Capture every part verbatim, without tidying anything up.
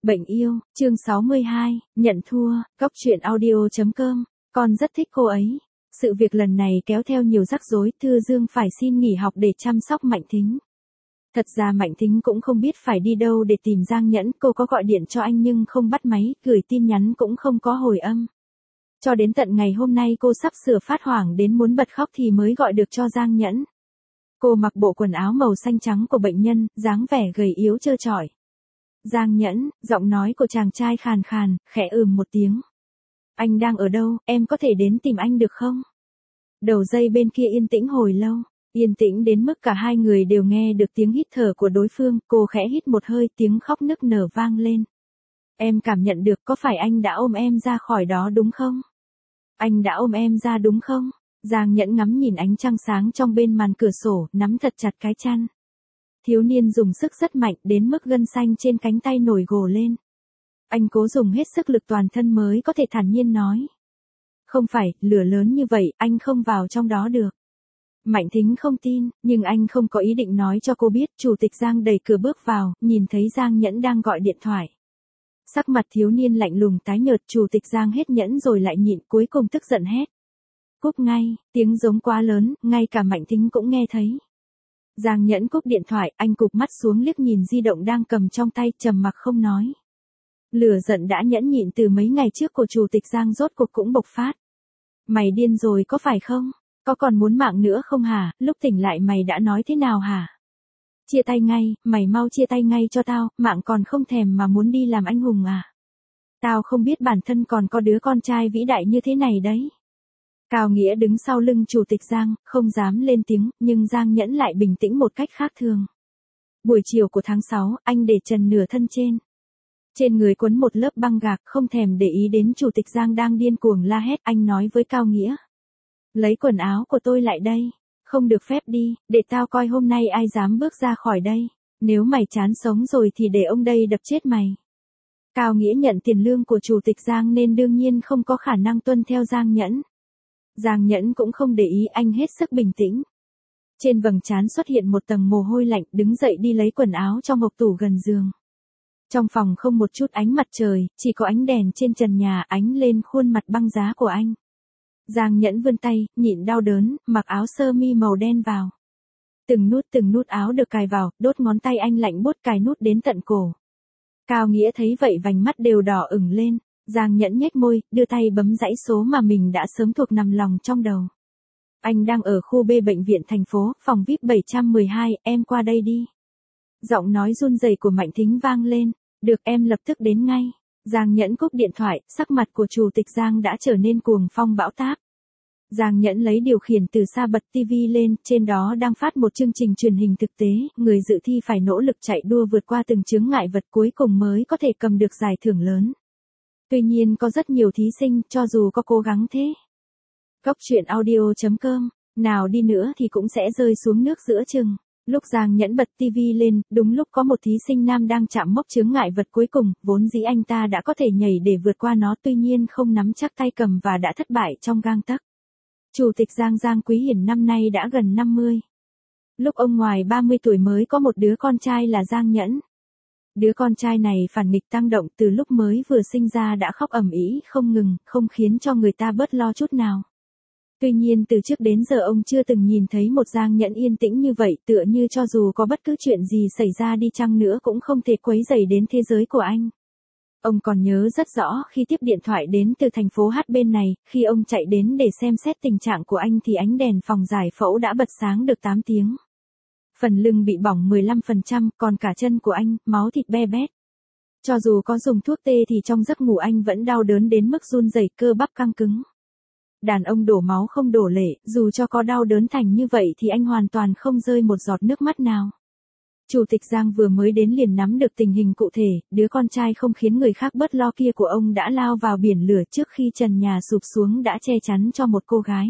Bệnh yêu, chương sáu mươi hai, nhận thua, góc truyện audio chấm com, con rất thích cô ấy. Sự việc lần này kéo theo nhiều rắc rối, Thư Dương phải xin nghỉ học để chăm sóc Mạnh Thính. Thật ra Mạnh Thính cũng không biết phải đi đâu để tìm Giang Nhẫn, cô có gọi điện cho anh nhưng không bắt máy, gửi tin nhắn cũng không có hồi âm. Cho đến tận ngày hôm nay cô sắp sửa phát hoảng đến muốn bật khóc thì mới gọi được cho Giang Nhẫn. Cô mặc bộ quần áo màu xanh trắng của bệnh nhân, dáng vẻ gầy yếu trơ trọi. Giang Nhẫn, giọng nói của chàng trai khàn khàn, khẽ ừm một tiếng. Anh đang ở đâu, em có thể đến tìm anh được không? Đầu dây bên kia yên tĩnh hồi lâu, yên tĩnh đến mức cả hai người đều nghe được tiếng hít thở của đối phương, cô khẽ hít một hơi, tiếng khóc nức nở vang lên. Em cảm nhận được, có phải anh đã ôm em ra khỏi đó đúng không? Anh đã ôm em ra đúng không? Giang Nhẫn ngắm nhìn ánh trăng sáng trong bên màn cửa sổ, nắm thật chặt cái chăn. Thiếu niên dùng sức rất mạnh đến mức gân xanh trên cánh tay nổi gồ lên. Anh cố dùng hết sức lực toàn thân mới có thể thản nhiên nói. Không phải, lửa lớn như vậy, anh không vào trong đó được. Mạnh Thính không tin, nhưng anh không có ý định nói cho cô biết. Chủ tịch Giang đẩy cửa bước vào, nhìn thấy Giang Nhẫn đang gọi điện thoại. Sắc mặt thiếu niên lạnh lùng tái nhợt, chủ tịch Giang hết nhẫn rồi lại nhịn, cuối cùng tức giận hét. Cúp ngay, tiếng giống quá lớn, ngay cả Mạnh Thính cũng nghe thấy. Giang Nhẫn cúp điện thoại, anh cụp mắt xuống liếc nhìn di động đang cầm trong tay, trầm mặc không nói. Lửa giận đã nhẫn nhịn từ mấy ngày trước của chủ tịch Giang rốt cuộc cũng bộc phát. Mày điên rồi có phải không? Có còn muốn mạng nữa không hả? Lúc tỉnh lại mày đã nói thế nào hả? Chia tay ngay, mày mau chia tay ngay cho tao, mạng còn không thèm mà muốn đi làm anh hùng à? Tao không biết bản thân còn có đứa con trai vĩ đại như thế này đấy. Cao Nghĩa đứng sau lưng chủ tịch Giang, không dám lên tiếng, nhưng Giang Nhẫn lại bình tĩnh một cách khác thường. Buổi chiều của tháng sáu, anh để trần nửa thân trên. Trên người quấn một lớp băng gạc, không thèm để ý đến chủ tịch Giang đang điên cuồng la hét, anh nói với Cao Nghĩa. Lấy quần áo của tôi lại đây, không được phép đi, để tao coi hôm nay ai dám bước ra khỏi đây, nếu mày chán sống rồi thì để ông đây đập chết mày. Cao Nghĩa nhận tiền lương của chủ tịch Giang nên đương nhiên không có khả năng tuân theo Giang Nhẫn. Giang Nhẫn cũng không để ý, anh hết sức bình tĩnh. Trên vầng trán xuất hiện một tầng mồ hôi lạnh, đứng dậy đi lấy quần áo trong hộc tủ gần giường. Trong phòng không một chút ánh mặt trời, chỉ có ánh đèn trên trần nhà ánh lên khuôn mặt băng giá của anh. Giang Nhẫn vươn tay, nhịn đau đớn, mặc áo sơ mi màu đen vào. Từng nút từng nút áo được cài vào, đốt ngón tay anh lạnh buốt cài nút đến tận cổ. Cao Nghĩa thấy vậy vành mắt đều đỏ ửng lên. Giang Nhẫn nhếch môi, đưa tay bấm dãy số mà mình đã sớm thuộc nằm lòng trong đầu. Anh đang ở khu B bệnh viện thành phố, phòng vi ai pi bảy trăm mười hai, em qua đây đi. Giọng nói run rẩy của Mạnh Thính vang lên, được em lập tức đến ngay. Giang Nhẫn cúp điện thoại, sắc mặt của chủ tịch Giang đã trở nên cuồng phong bão táp. Giang Nhẫn lấy điều khiển từ xa bật tivi lên, trên đó đang phát một chương trình truyền hình thực tế, người dự thi phải nỗ lực chạy đua vượt qua từng chướng ngại vật cuối cùng mới có thể cầm được giải thưởng lớn. Tuy nhiên có rất nhiều thí sinh, cho dù có cố gắng thế. Góc truyện audio chấm com, nào đi nữa thì cũng sẽ rơi xuống nước giữa chừng. Lúc Giang Nhẫn bật tivi lên, đúng lúc có một thí sinh nam đang chạm mốc chướng ngại vật cuối cùng, vốn dĩ anh ta đã có thể nhảy để vượt qua nó, tuy nhiên không nắm chắc tay cầm và đã thất bại trong gang tấc. Chủ tịch Giang Giang Quý Hiển năm nay đã gần năm mươi. Lúc ông ngoài ba mươi tuổi mới có một đứa con trai là Giang Nhẫn. Đứa con trai này phản nghịch tăng động, từ lúc mới vừa sinh ra đã khóc ầm ĩ không ngừng, không khiến cho người ta bớt lo chút nào. Tuy nhiên từ trước đến giờ ông chưa từng nhìn thấy một Giang Nhẫn yên tĩnh như vậy, tựa như cho dù có bất cứ chuyện gì xảy ra đi chăng nữa cũng không thể quấy rầy đến thế giới của anh. Ông còn nhớ rất rõ khi tiếp điện thoại đến từ thành phố H bên này, khi ông chạy đến để xem xét tình trạng của anh thì ánh đèn phòng giải phẫu đã bật sáng được tám tiếng. Phần lưng bị bỏng mười lăm phần trăm, còn cả chân của anh, máu thịt be bét. Cho dù có dùng thuốc tê thì trong giấc ngủ anh vẫn đau đớn đến mức run rẩy, cơ bắp căng cứng. Đàn ông đổ máu không đổ lệ, dù cho có đau đớn thành như vậy thì anh hoàn toàn không rơi một giọt nước mắt nào. Chủ tịch Giang vừa mới đến liền nắm được tình hình cụ thể, đứa con trai không khiến người khác bớt lo kia của ông đã lao vào biển lửa trước khi trần nhà sụp xuống đã che chắn cho một cô gái.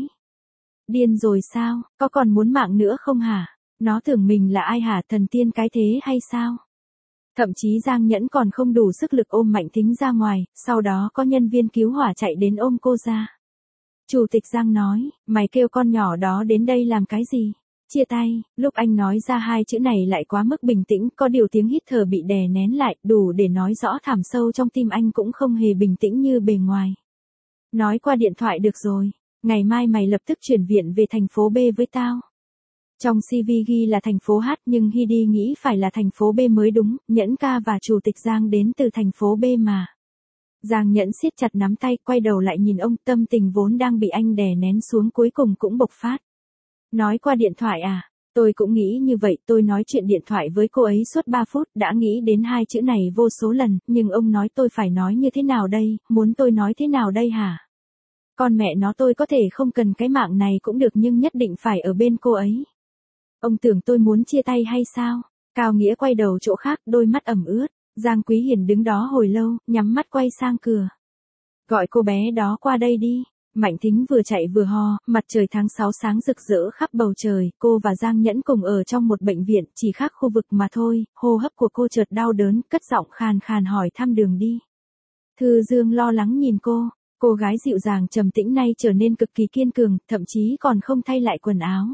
Điên rồi sao, có còn muốn mạng nữa không hả? Nó tưởng mình là ai hả, thần tiên cái thế hay sao? Thậm chí Giang Nhẫn còn không đủ sức lực ôm Mạnh Thính ra ngoài, sau đó có nhân viên cứu hỏa chạy đến ôm cô ra. Chủ tịch Giang nói, mày kêu con nhỏ đó đến đây làm cái gì? Chia tay, lúc anh nói ra hai chữ này lại quá mức bình tĩnh, có điều tiếng hít thở bị đè nén lại, đủ để nói rõ thẳm sâu trong tim anh cũng không hề bình tĩnh như bề ngoài. Nói qua điện thoại được rồi, ngày mai mày lập tức chuyển viện về thành phố B với tao. Trong xê vê ghi là thành phố H nhưng Heidi nghĩ phải là thành phố B mới đúng, Nhẫn ca và chủ tịch Giang đến từ thành phố B mà. Giang Nhẫn siết chặt nắm tay, quay đầu lại nhìn ông, tâm tình vốn đang bị anh đè nén xuống cuối cùng cũng bộc phát. Nói qua điện thoại à? Tôi cũng nghĩ như vậy, tôi nói chuyện điện thoại với cô ấy suốt ba phút, đã nghĩ đến hai chữ này vô số lần, nhưng ông nói tôi phải nói như thế nào đây, muốn tôi nói thế nào đây hả? Con mẹ nó, tôi có thể không cần cái mạng này cũng được nhưng nhất định phải ở bên cô ấy. Ông tưởng tôi muốn chia tay hay sao? Cao Nghĩa quay đầu chỗ khác, đôi mắt ẩm ướt. Giang Quý Hiền đứng đó hồi lâu, nhắm mắt quay sang cửa. Gọi cô bé đó qua đây đi. Mạnh Thính vừa chạy vừa ho, mặt trời tháng sáu sáng rực rỡ khắp bầu trời, cô và Giang Nhẫn cùng ở trong một bệnh viện, chỉ khác khu vực mà thôi, hô hấp của cô chợt đau đớn, cất giọng khàn khàn hỏi thăm đường đi. Thư Dương lo lắng nhìn cô, cô gái dịu dàng trầm tĩnh nay trở nên cực kỳ kiên cường, thậm chí còn không thay lại quần áo.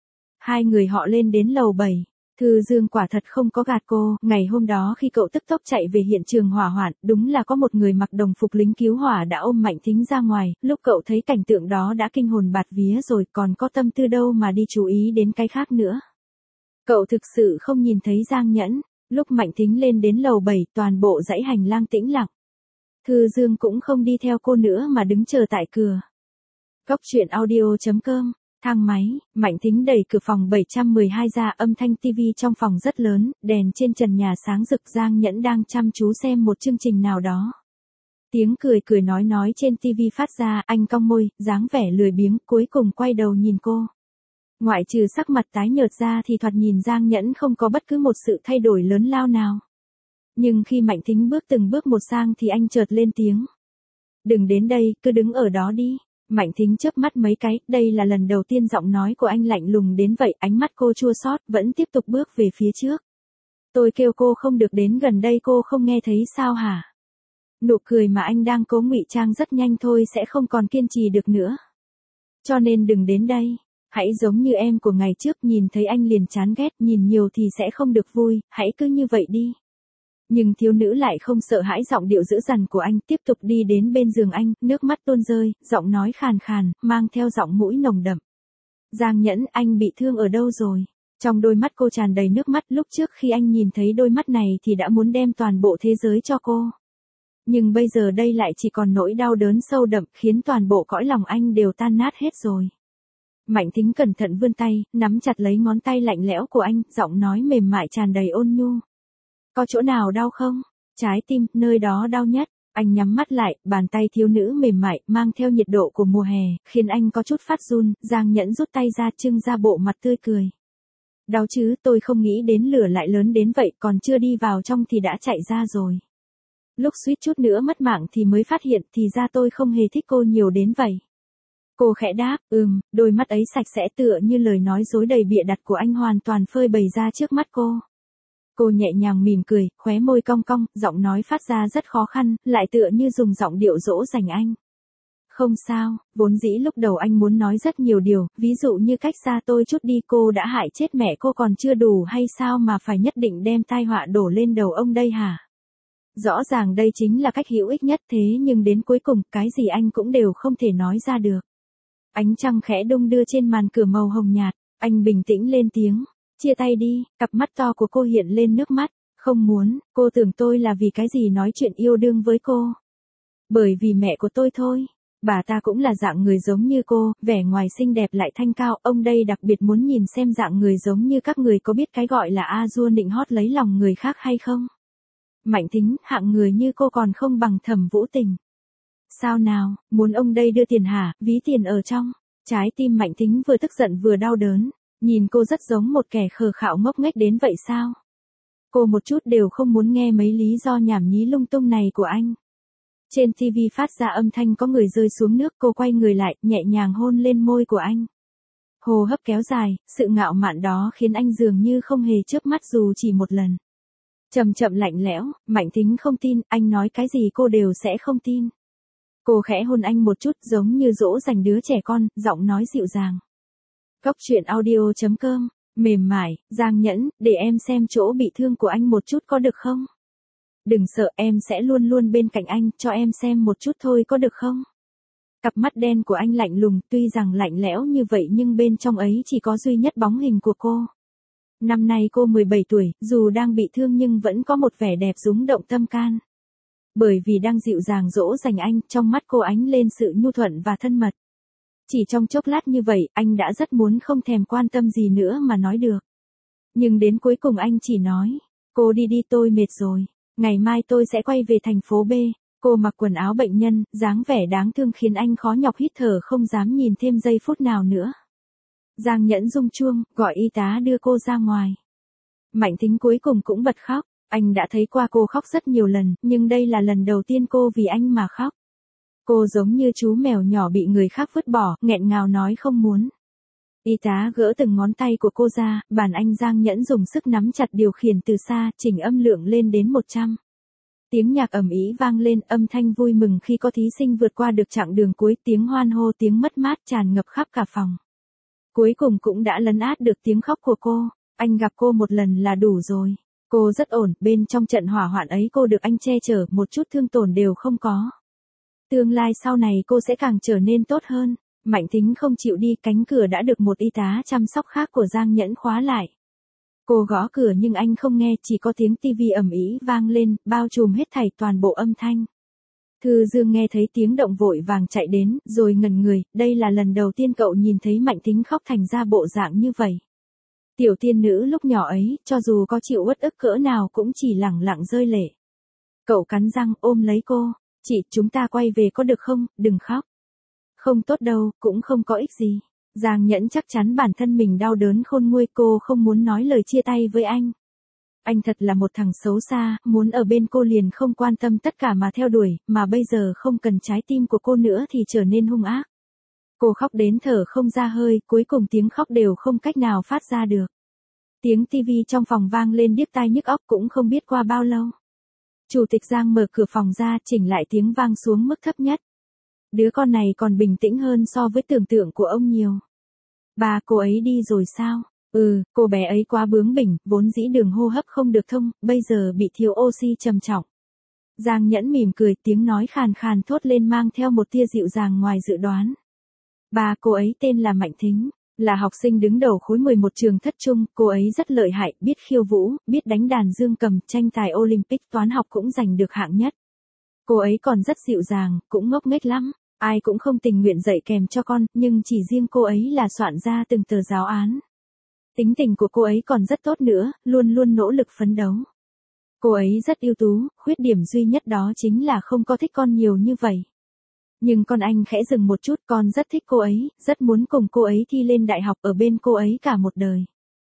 Hai người họ lên đến lầu bảy. Thư Dương quả thật không có gạt cô, ngày hôm đó khi cậu tức tốc chạy về hiện trường hỏa hoạn, đúng là có một người mặc đồng phục lính cứu hỏa đã ôm Mạnh Thính ra ngoài, lúc cậu thấy cảnh tượng đó đã kinh hồn bạt vía rồi, còn có tâm tư đâu mà đi chú ý đến cái khác nữa. Cậu thực sự không nhìn thấy Giang Nhẫn, lúc Mạnh Thính lên đến lầu bảy, toàn bộ dãy hành lang tĩnh lặng. Thư Dương cũng không đi theo cô nữa mà đứng chờ tại cửa. Cốc truyện audio chấm com. Thang máy, Mạnh Thính đẩy cửa phòng bảy trăm mười hai ra, âm thanh tivi trong phòng rất lớn, đèn trên trần nhà sáng rực. Giang Nhẫn đang chăm chú xem một chương trình nào đó. Tiếng cười cười nói nói trên tivi phát ra, anh cong môi, dáng vẻ lười biếng, cuối cùng quay đầu nhìn cô. Ngoại trừ sắc mặt tái nhợt ra thì thoạt nhìn Giang Nhẫn không có bất cứ một sự thay đổi lớn lao nào. Nhưng khi Mạnh Thính bước từng bước một sang thì anh chợt lên tiếng. Đừng đến đây, cứ đứng ở đó đi. Mạnh Thính chớp mắt mấy cái, đây là lần đầu tiên giọng nói của anh lạnh lùng đến vậy, ánh mắt cô chua xót, vẫn tiếp tục bước về phía trước. Tôi kêu cô không được đến gần đây, cô không nghe thấy sao hả? Nụ cười mà anh đang cố ngụy trang rất nhanh thôi sẽ không còn kiên trì được nữa. Cho nên đừng đến đây, hãy giống như em của ngày trước, nhìn thấy anh liền chán ghét, nhìn nhiều thì sẽ không được vui, hãy cứ như vậy đi. Nhưng thiếu nữ lại không sợ hãi giọng điệu dữ dằn của anh, tiếp tục đi đến bên giường anh, nước mắt tuôn rơi, giọng nói khàn khàn, mang theo giọng mũi nồng đậm. Giang Nhẫn, anh bị thương ở đâu rồi? Trong đôi mắt cô tràn đầy nước mắt, lúc trước khi anh nhìn thấy đôi mắt này thì đã muốn đem toàn bộ thế giới cho cô. Nhưng bây giờ đây lại chỉ còn nỗi đau đớn sâu đậm, khiến toàn bộ cõi lòng anh đều tan nát hết rồi. Mạnh Thính cẩn thận vươn tay, nắm chặt lấy ngón tay lạnh lẽo của anh, giọng nói mềm mại tràn đầy ôn nhu. Có chỗ nào đau không? Trái tim, nơi đó đau nhất. Anh nhắm mắt lại, bàn tay thiếu nữ mềm mại, mang theo nhiệt độ của mùa hè, khiến anh có chút phát run. Giang Nhẫn rút tay ra, trưng ra bộ mặt tươi cười. Đau chứ, tôi không nghĩ đến lửa lại lớn đến vậy, còn chưa đi vào trong thì đã chạy ra rồi. Lúc suýt chút nữa mất mạng thì mới phát hiện, thì ra tôi không hề thích cô nhiều đến vậy. Cô khẽ đáp, ừm, đôi mắt ấy sạch sẽ tựa như lời nói dối đầy bịa đặt của anh hoàn toàn phơi bày ra trước mắt cô. Cô nhẹ nhàng mỉm cười, khóe môi cong cong, giọng nói phát ra rất khó khăn, lại tựa như dùng giọng điệu dỗ dành anh. Không sao, vốn dĩ lúc đầu anh muốn nói rất nhiều điều, ví dụ như cách xa tôi chút đi, cô đã hại chết mẹ cô còn chưa đủ hay sao mà phải nhất định đem tai họa đổ lên đầu ông đây hả? Rõ ràng đây chính là cách hữu ích nhất, thế nhưng đến cuối cùng, cái gì anh cũng đều không thể nói ra được. Ánh trăng khẽ đung đưa trên màn cửa màu hồng nhạt, anh bình tĩnh lên tiếng. Chia tay đi, cặp mắt to của cô hiện lên nước mắt. Không muốn, cô tưởng tôi là vì cái gì nói chuyện yêu đương với cô. Bởi vì mẹ của tôi thôi. Bà ta cũng là dạng người giống như cô, vẻ ngoài xinh đẹp lại thanh cao. Ông đây đặc biệt muốn nhìn xem dạng người giống như các người có biết cái gọi là a dua nịnh hót lấy lòng người khác hay không. Mạnh Thính, hạng người như cô còn không bằng Thẩm Vũ Tình. Sao nào, muốn ông đây đưa tiền hả, ví tiền ở trong. Trái tim Mạnh Thính vừa tức giận vừa đau đớn. Nhìn cô rất giống một kẻ khờ khạo ngốc nghếch đến vậy sao? Cô một chút đều không muốn nghe mấy lý do nhảm nhí lung tung này của anh. Trên tivi phát ra âm thanh có người rơi xuống nước, cô quay người lại, nhẹ nhàng hôn lên môi của anh. Hô hấp kéo dài, sự ngạo mạn đó khiến anh dường như không hề chớp mắt dù chỉ một lần. Chậm chậm lạnh lẽo, Mạnh Thính không tin, anh nói cái gì cô đều sẽ không tin. Cô khẽ hôn anh một chút giống như dỗ dành đứa trẻ con, giọng nói dịu dàng. Cốc truyện audio chấm com, mềm mại, Giang Nhẫn, để em xem chỗ bị thương của anh một chút có được không? Đừng sợ, em sẽ luôn luôn bên cạnh anh, cho em xem một chút thôi có được không? Cặp mắt đen của anh lạnh lùng, tuy rằng lạnh lẽo như vậy nhưng bên trong ấy chỉ có duy nhất bóng hình của cô. Năm nay cô mười bảy tuổi, dù đang bị thương nhưng vẫn có một vẻ đẹp rúng động tâm can. Bởi vì đang dịu dàng dỗ dành anh, trong mắt cô ánh lên sự nhu thuận và thân mật. Chỉ trong chốc lát như vậy, anh đã rất muốn không thèm quan tâm gì nữa mà nói được. Nhưng đến cuối cùng anh chỉ nói, cô đi đi tôi mệt rồi, ngày mai tôi sẽ quay về thành phố B. Cô mặc quần áo bệnh nhân, dáng vẻ đáng thương khiến anh khó nhọc hít thở không dám nhìn thêm giây phút nào nữa. Giang Nhẫn rung chuông, gọi y tá đưa cô ra ngoài. Mạnh Thính cuối cùng cũng bật khóc, anh đã thấy qua cô khóc rất nhiều lần, nhưng đây là lần đầu tiên cô vì anh mà khóc. Cô giống như chú mèo nhỏ bị người khác vứt bỏ, nghẹn ngào nói không muốn. Y tá gỡ từng ngón tay của cô ra, bàn anh Giang Nhẫn dùng sức nắm chặt điều khiển từ xa, chỉnh âm lượng lên đến một trăm. Tiếng nhạc ầm ĩ vang lên, âm thanh vui mừng khi có thí sinh vượt qua được chặng đường cuối, tiếng hoan hô, tiếng mất mát tràn ngập khắp cả phòng. Cuối cùng cũng đã lấn át được tiếng khóc của cô, anh gặp cô một lần là đủ rồi. Cô rất ổn, bên trong trận hỏa hoạn ấy cô được anh che chở, một chút thương tổn đều không có. Tương lai sau này cô sẽ càng trở nên tốt hơn. Mạnh Thính không chịu đi, cánh cửa đã được một y tá chăm sóc khác của Giang Nhẫn khóa lại. Cô gõ cửa nhưng anh không nghe, chỉ có tiếng tivi ầm ĩ vang lên, bao trùm hết thảy toàn bộ âm thanh. Thư Dương nghe thấy tiếng động vội vàng chạy đến, rồi ngẩn người, đây là lần đầu tiên cậu nhìn thấy Mạnh Thính khóc thành ra bộ dạng như vậy. Tiểu tiên nữ lúc nhỏ ấy, cho dù có chịu uất ức cỡ nào cũng chỉ lẳng lặng rơi lệ. Cậu cắn răng ôm lấy cô, chị, chúng ta quay về có được không, đừng khóc. Không tốt đâu, cũng không có ích gì. Giang Nhẫn chắc chắn bản thân mình đau đớn khôn nguôi, cô không muốn nói lời chia tay với anh. Anh thật là một thằng xấu xa, muốn ở bên cô liền không quan tâm tất cả mà theo đuổi, mà bây giờ không cần trái tim của cô nữa thì trở nên hung ác. Cô khóc đến thở không ra hơi, cuối cùng tiếng khóc đều không cách nào phát ra được. Tiếng tivi trong phòng vang lên điếc tai nhức óc, cũng không biết qua bao lâu. Chủ tịch Giang mở cửa phòng ra, chỉnh lại tiếng vang xuống mức thấp nhất. Đứa con này còn bình tĩnh hơn so với tưởng tượng của ông nhiều. Ba, cô ấy đi rồi sao? Ừ, cô bé ấy quá bướng bỉnh, vốn dĩ đường hô hấp không được thông, bây giờ bị thiếu oxy trầm trọng. Giang Nhẫn mỉm cười, tiếng nói khàn khàn thốt lên mang theo một tia dịu dàng ngoài dự đoán. Ba, cô ấy tên là Mạnh Thính, là học sinh đứng đầu khối mười một trường thất trung, cô ấy rất lợi hại, biết khiêu vũ, biết đánh đàn dương cầm, tranh tài Olympic toán học cũng giành được hạng nhất. Cô ấy còn rất dịu dàng, cũng ngốc nghếch lắm. Ai cũng không tình nguyện dạy kèm cho con, nhưng chỉ riêng cô ấy là soạn ra từng tờ giáo án. Tính tình của cô ấy còn rất tốt nữa, luôn luôn nỗ lực phấn đấu. Cô ấy rất ưu tú, khuyết điểm duy nhất đó chính là không có thích con nhiều như vậy. Nhưng con anh khẽ dừng một chút, con rất thích cô ấy, rất muốn cùng cô ấy thi lên đại học, ở bên cô ấy cả một đời.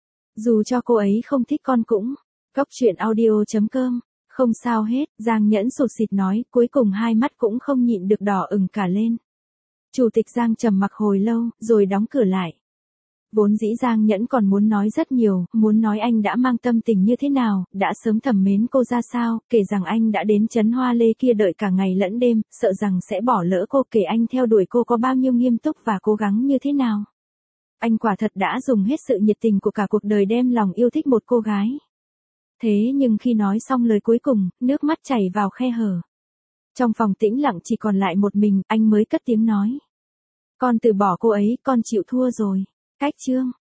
Dù cho cô ấy không thích con cũng. Cốc truyện audio chấm com. Không sao hết, Giang Nhẫn sụt sịt nói, cuối cùng hai mắt cũng không nhịn được đỏ ửng cả lên. Chủ tịch Giang trầm mặc hồi lâu, rồi đóng cửa lại. Vốn dĩ Giang Nhẫn còn muốn nói rất nhiều, muốn nói anh đã mang tâm tình như thế nào, đã sớm thầm mến cô ra sao, kể rằng anh đã đến trấn Hoa Lê kia đợi cả ngày lẫn đêm, sợ rằng sẽ bỏ lỡ cô, kể anh theo đuổi cô có bao nhiêu nghiêm túc và cố gắng như thế nào. Anh quả thật đã dùng hết sự nhiệt tình của cả cuộc đời đem lòng yêu thích một cô gái. Thế nhưng khi nói xong lời cuối cùng, nước mắt chảy vào khe hở. Trong phòng tĩnh lặng chỉ còn lại một mình, anh mới cất tiếng nói. Con từ bỏ cô ấy, con chịu thua rồi. Cách chương.